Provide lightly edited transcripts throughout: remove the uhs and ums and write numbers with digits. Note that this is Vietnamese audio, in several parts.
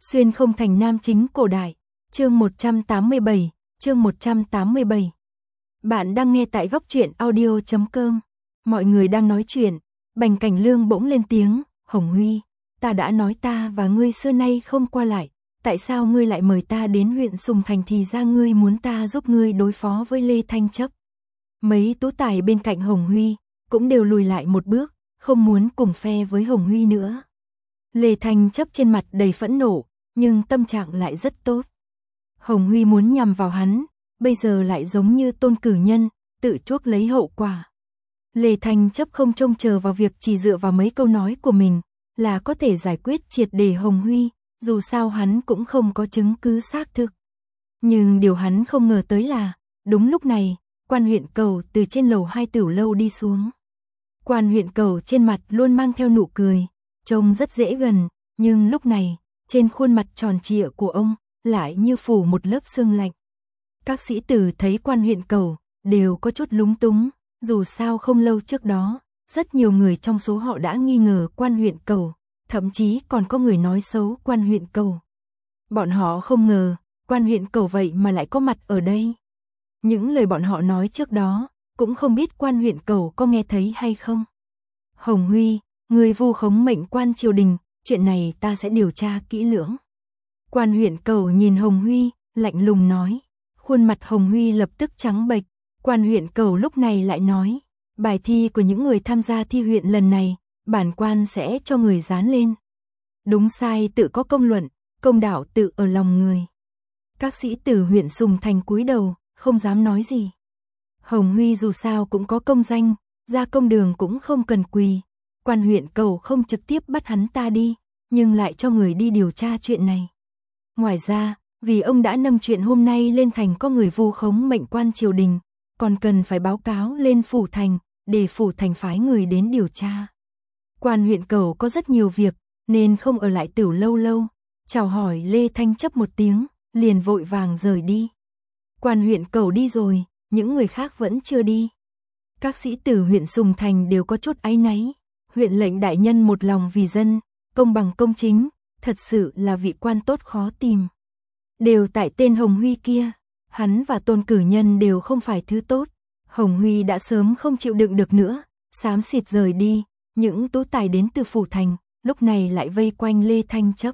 Xuyên không thành nam chính cổ đại, chương 187, chương 187. Bạn đang nghe tại góc truyện audio.com. Mọi người đang nói chuyện, Bành Cảnh Lương bỗng lên tiếng, Hồng Huy, ta đã nói ta và ngươi xưa nay không qua lại, tại sao ngươi lại mời ta đến huyện Sùng Thành thì ra ngươi muốn ta giúp ngươi đối phó với Lê Thanh Chấp. Mấy tú tài bên cạnh Hồng Huy cũng đều lùi lại một bước, không muốn cùng phe với Hồng Huy nữa. Lê Thanh Chấp trên mặt đầy phẫn nộ, nhưng tâm trạng lại rất tốt. Hồng Huy muốn nhằm vào hắn, bây giờ lại giống như Tôn Cử Nhân, tự chuốc lấy hậu quả. Lê Thanh Chấp không trông chờ vào việc chỉ dựa vào mấy câu nói của mình là có thể giải quyết triệt để Hồng Huy, dù sao hắn cũng không có chứng cứ xác thực. Nhưng điều hắn không ngờ tới là, đúng lúc này, Quan huyện Cầu từ trên lầu 2 Tửu lâu đi xuống. Quan huyện Cầu trên mặt luôn mang theo nụ cười, trông rất dễ gần, nhưng lúc này, trên khuôn mặt tròn trịa của ông lại như phủ một lớp sương lạnh. Các sĩ tử thấy Quan huyện Cầu đều có chút lúng túng, dù sao không lâu trước đó, rất nhiều người trong số họ đã nghi ngờ Quan huyện Cầu, thậm chí còn có người nói xấu Quan huyện Cầu. Bọn họ không ngờ, Quan huyện Cầu vậy mà lại có mặt ở đây. Những lời bọn họ nói trước đó, cũng không biết Quan huyện Cầu có nghe thấy hay không. Hồng Huy, người vu khống mệnh quan triều đình, chuyện này ta sẽ điều tra kỹ lưỡng. Quan huyện Cầu nhìn Hồng Huy, lạnh lùng nói. Khuôn mặt Hồng Huy lập tức trắng bệch. Quan huyện Cầu lúc này lại nói, bài thi của những người tham gia thi huyện lần này, bản quan sẽ cho người dán lên. Đúng sai tự có công luận, công đạo tự ở lòng người. Các sĩ tử huyện Sùng Thành cúi đầu, không dám nói gì. Hồng Huy dù sao cũng có công danh, ra công đường cũng không cần quỳ. Quan huyện Cầu không trực tiếp bắt hắn ta đi, nhưng lại cho người đi điều tra chuyện này. Ngoài ra, vì ông đã nâng chuyện hôm nay lên thành có người vu khống mệnh quan triều đình, còn cần phải báo cáo lên phủ thành, để phủ thành phái người đến điều tra. Quan huyện Cầu có rất nhiều việc, nên không ở lại Tửu lâu lâu, chào hỏi Lê Thanh Chấp một tiếng, liền vội vàng rời đi. Quan huyện Cầu đi rồi, những người khác vẫn chưa đi. Các sĩ tử huyện Sùng Thành đều có chút áy náy. Huyện lệnh đại nhân một lòng vì dân, công bằng công chính, thật sự là vị quan tốt khó tìm. Đều tại tên Hồng Huy kia, hắn và Tôn Cử Nhân đều không phải thứ tốt. Hồng Huy đã sớm không chịu đựng được nữa, xám xịt rời đi. Những tú tài đến từ phủ thành, lúc này lại vây quanh Lê Thanh Chấp.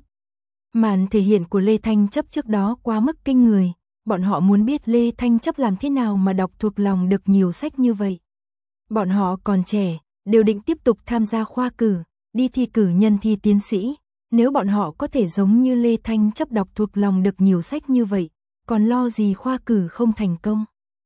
Màn thể hiện của Lê Thanh Chấp trước đó quá mức kinh người, bọn họ muốn biết Lê Thanh Chấp làm thế nào mà đọc thuộc lòng được nhiều sách như vậy. Bọn họ còn trẻ, đều định tiếp tục tham gia khoa cử, đi thi cử nhân thi tiến sĩ. Nếu bọn họ có thể giống như Lê Thanh Chấp đọc thuộc lòng được nhiều sách như vậy, còn lo gì khoa cử không thành công.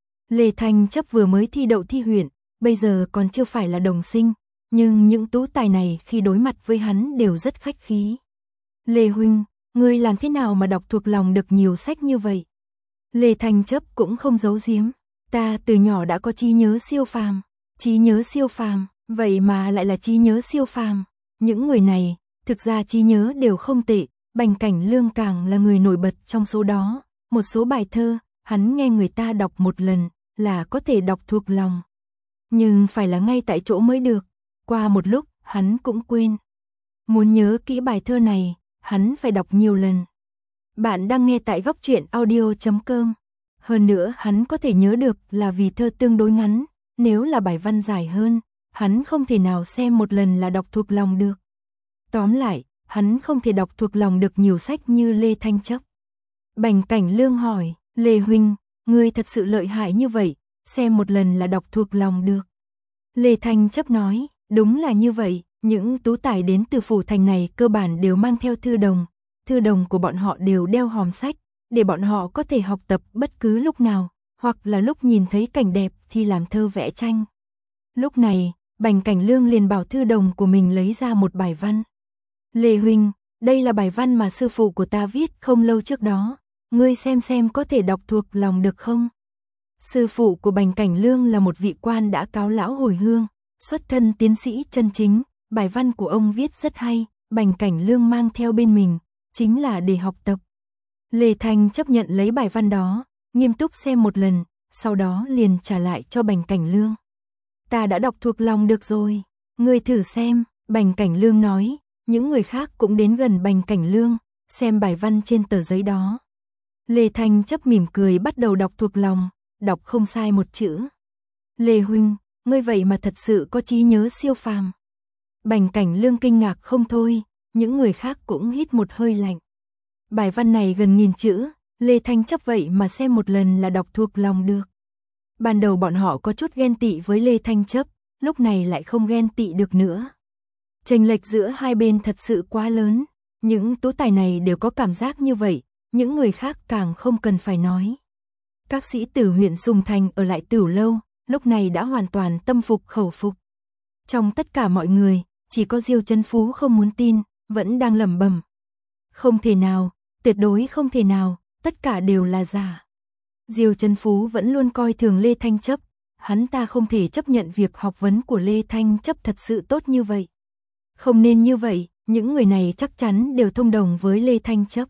Lê Thanh Chấp vừa mới thi đậu thi huyện, bây giờ còn chưa phải là đồng sinh, nhưng những tú tài này khi đối mặt với hắn đều rất khách khí. Lê huynh, ngươi làm thế nào mà đọc thuộc lòng được nhiều sách như vậy? Lê Thanh Chấp cũng không giấu giếm, ta từ nhỏ đã có trí nhớ siêu phàm. Trí nhớ siêu phàm, vậy mà lại là trí nhớ siêu phàm. Những người này, thực ra trí nhớ đều không tệ, Bành Cảnh Lương càng là người nổi bật trong số đó. Một số bài thơ, hắn nghe người ta đọc một lần, là có thể đọc thuộc lòng. Nhưng phải là ngay tại chỗ mới được, qua một lúc, hắn cũng quên. Muốn nhớ kỹ bài thơ này, hắn phải đọc nhiều lần. Bạn đang nghe tại góc truyện audio.com. Hơn nữa hắn có thể nhớ được là vì thơ tương đối ngắn. Nếu là bài văn dài hơn, hắn không thể nào xem một lần là đọc thuộc lòng được. Tóm lại, hắn không thể đọc thuộc lòng được nhiều sách như Lê Thanh Chấp. Bành Cảnh Lương hỏi, Lê huynh, ngươi thật sự lợi hại như vậy, xem một lần là đọc thuộc lòng được. Lê Thanh Chấp nói, đúng là như vậy, những tú tài đến từ phủ thành này cơ bản đều mang theo thư đồng của bọn họ đều đeo hòm sách, để bọn họ có thể học tập bất cứ lúc nào. Hoặc là lúc nhìn thấy cảnh đẹp thì làm thơ vẽ tranh. Lúc này, Bành Cảnh Lương liền bảo thư đồng của mình lấy ra một bài văn. Lê huynh, đây là bài văn mà sư phụ của ta viết không lâu trước đó, ngươi xem có thể đọc thuộc lòng được không? Sư phụ của Bành Cảnh Lương là một vị quan đã cáo lão hồi hương, xuất thân tiến sĩ chân chính, bài văn của ông viết rất hay, Bành Cảnh Lương mang theo bên mình, chính là để học tập. Lê Thanh chấp nhận lấy bài văn đó, nghiêm túc xem một lần, sau đó liền trả lại cho Bành Cảnh Lương. Ta đã đọc thuộc lòng được rồi, ngươi thử xem, Bành Cảnh Lương nói. Những người khác cũng đến gần Bành Cảnh Lương, xem bài văn trên tờ giấy đó. Lê Thanh Chấp mỉm cười bắt đầu đọc thuộc lòng, đọc không sai một chữ. Lê huynh, ngươi vậy mà thật sự có trí nhớ siêu phàm. Bành Cảnh Lương kinh ngạc không thôi, những người khác cũng hít một hơi lạnh. Bài văn này gần 1000 chữ, Lê Thanh Chấp vậy mà xem một lần là đọc thuộc lòng được. Ban đầu bọn họ có chút ghen tị với Lê Thanh Chấp, lúc này lại không ghen tị được nữa. Chênh lệch giữa hai bên thật sự quá lớn, những tú tài này đều có cảm giác như vậy, những người khác càng không cần phải nói. Các sĩ tử huyện Sùng Thành ở lại Tửu Lâu, lúc này đã hoàn toàn tâm phục khẩu phục. Trong tất cả mọi người, chỉ có Diêu Chấn Phú không muốn tin, vẫn đang lẩm bẩm. Không thể nào, tuyệt đối không thể nào, tất cả đều là giả. Diêu Chấn Phú vẫn luôn coi thường Lê Thanh Chấp, hắn ta không thể chấp nhận việc học vấn của Lê Thanh Chấp thật sự tốt như vậy. Không nên như vậy, những người này chắc chắn đều thông đồng với Lê Thanh Chấp.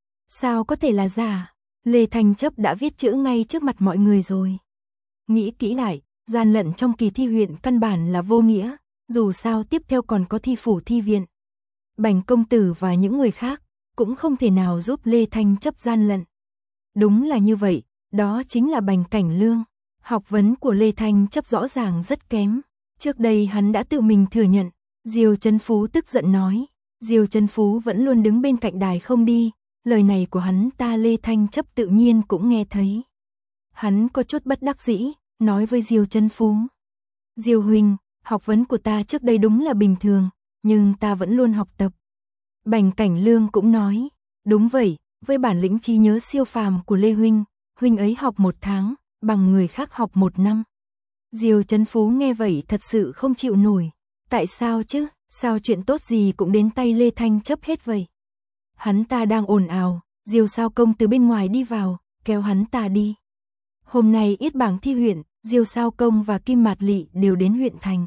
Sao có thể là giả? Lê Thanh Chấp đã viết chữ ngay trước mặt mọi người rồi. Nghĩ kỹ lại, gian lận trong kỳ thi huyện căn bản là vô nghĩa, dù sao tiếp theo còn có thi phủ thi viện. Bành công tử và những người khác cũng không thể nào giúp Lê Thanh Chấp gian lận. Đúng là như vậy, đó chính là Bành Cảnh Lương. Học vấn của Lê Thanh Chấp rõ ràng rất kém. Trước đây hắn đã tự mình thừa nhận. Diêu Chấn Phú tức giận nói. Diêu Chấn Phú vẫn luôn đứng bên cạnh đài không đi. Lời này của hắn ta Lê Thanh Chấp tự nhiên cũng nghe thấy. Hắn có chút bất đắc dĩ, nói với Diêu Chấn Phú. Diêu huynh, học vấn của ta trước đây đúng là bình thường, nhưng ta vẫn luôn học tập. Bành Cảnh Lương cũng nói. Đúng vậy, với bản lĩnh trí nhớ siêu phàm của Lê huynh, huynh ấy học 1 tháng, bằng người khác học 1 năm. Diêu Chấn Phú nghe vậy thật sự không chịu nổi. Tại sao chứ, sao chuyện tốt gì cũng đến tay Lê Thanh Chấp hết vậy? Hắn ta đang ồn ào, Diêu Sao Công từ bên ngoài đi vào, kéo hắn ta đi. Hôm nay yết bảng thi huyện, Diêu Sao Công và Kim Mạt Lị đều đến huyện thành.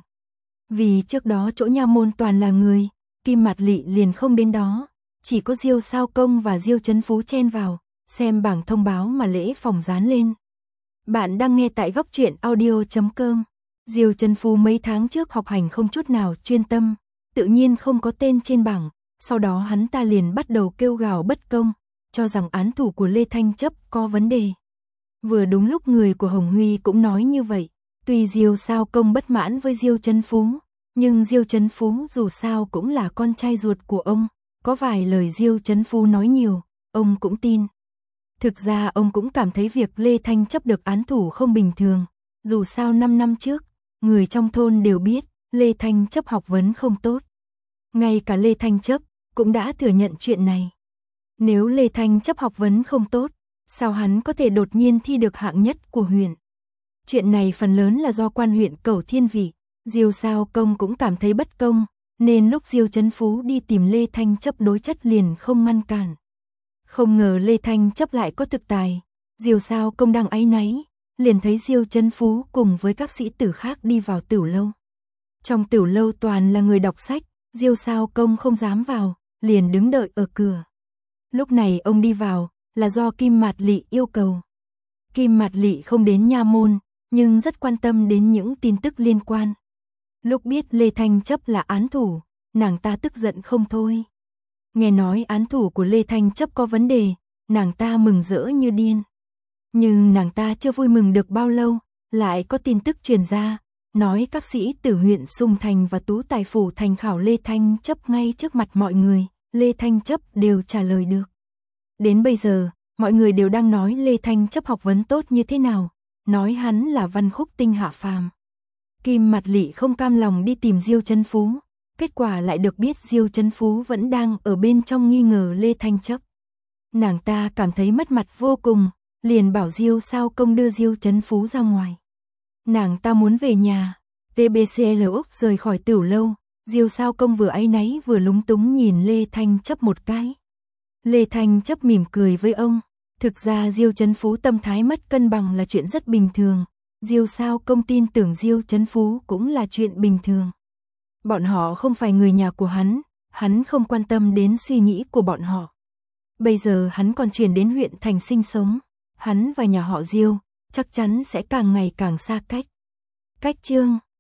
Vì trước đó chỗ nha môn toàn là người, Kim Mạt Lị liền không đến đó, chỉ có Diêu Sao Công và Diêu Chấn Phú chen vào, xem bảng thông báo mà lễ phòng dán lên. Bạn đang nghe tại góc truyện audio.com. Diêu Chấn Phú mấy tháng trước học hành không chút nào chuyên tâm, tự nhiên không có tên trên bảng, sau đó hắn ta liền bắt đầu kêu gào bất công, cho rằng án thủ của Lê Thanh Chấp có vấn đề. Vừa đúng lúc người của Hồng Huy cũng nói như vậy, tuy Diêu Sao Công bất mãn với Diêu Chấn Phú, nhưng Diêu Chấn Phú dù sao cũng là con trai ruột của ông, có vài lời Diêu Chấn Phú nói nhiều, ông cũng tin. Thực ra ông cũng cảm thấy việc Lê Thanh Chấp được án thủ không bình thường, dù sao 5 năm trước, người trong thôn đều biết Lê Thanh Chấp học vấn không tốt. Ngay cả Lê Thanh Chấp cũng đã thừa nhận chuyện này. Nếu Lê Thanh Chấp học vấn không tốt, sao hắn có thể đột nhiên thi được hạng nhất của huyện? Chuyện này phần lớn là do quan huyện Cẩu Thiên Vị, Diêu Sao Công cũng cảm thấy bất công, nên lúc Diêu Chấn Phú đi tìm Lê Thanh Chấp đối chất liền không ngăn cản. Không ngờ Lê Thanh Chấp lại có thực tài, Diêu Sao Công đang áy náy, liền thấy Diêu Chấn Phú cùng với các sĩ tử khác đi vào Tửu Lâu. Trong Tửu Lâu toàn là người đọc sách, Diêu Sao Công không dám vào, liền đứng đợi ở cửa. Lúc này ông đi vào, là do Kim Mạt Lị yêu cầu. Kim Mạt Lị không đến nha môn, nhưng rất quan tâm đến những tin tức liên quan. Lúc biết Lê Thanh Chấp là án thủ, nàng ta tức giận không thôi. Nghe nói án thủ của Lê Thanh Chấp có vấn đề, nàng ta mừng rỡ như điên. Nhưng nàng ta chưa vui mừng được bao lâu, lại có tin tức truyền ra, nói các sĩ tử huyện Sùng Thành và Tú Tài Phủ thành khảo Lê Thanh Chấp ngay trước mặt mọi người, Lê Thanh Chấp đều trả lời được. Đến bây giờ, mọi người đều đang nói Lê Thanh Chấp học vấn tốt như thế nào, nói hắn là văn khúc tinh hạ phàm. Kim Mạt Lị không cam lòng đi tìm Diêu Chấn Phú, kết quả lại được biết Diêu Chấn Phú vẫn đang ở bên trong nghi ngờ Lê Thanh Chấp. Nàng ta cảm thấy mất mặt vô cùng, liền bảo Diêu Sao Công đưa Diêu Chấn Phú ra ngoài. Nàng ta muốn về nhà. TBCL Úc rời khỏi Tửu Lâu, Diêu Sao Công vừa áy náy vừa lúng túng nhìn Lê Thanh Chấp một cái. Lê Thanh Chấp mỉm cười với ông. Thực ra Diêu Chấn Phú tâm thái mất cân bằng là chuyện rất bình thường. Diêu Sao Công tin tưởng Diêu Chấn Phú cũng là chuyện bình thường. Bọn họ không phải người nhà của hắn không quan tâm đến suy nghĩ của bọn họ. Bây giờ hắn còn chuyển đến huyện thành sinh sống, hắn và nhà họ Diêu chắc chắn sẽ càng ngày càng xa cách. Cách chương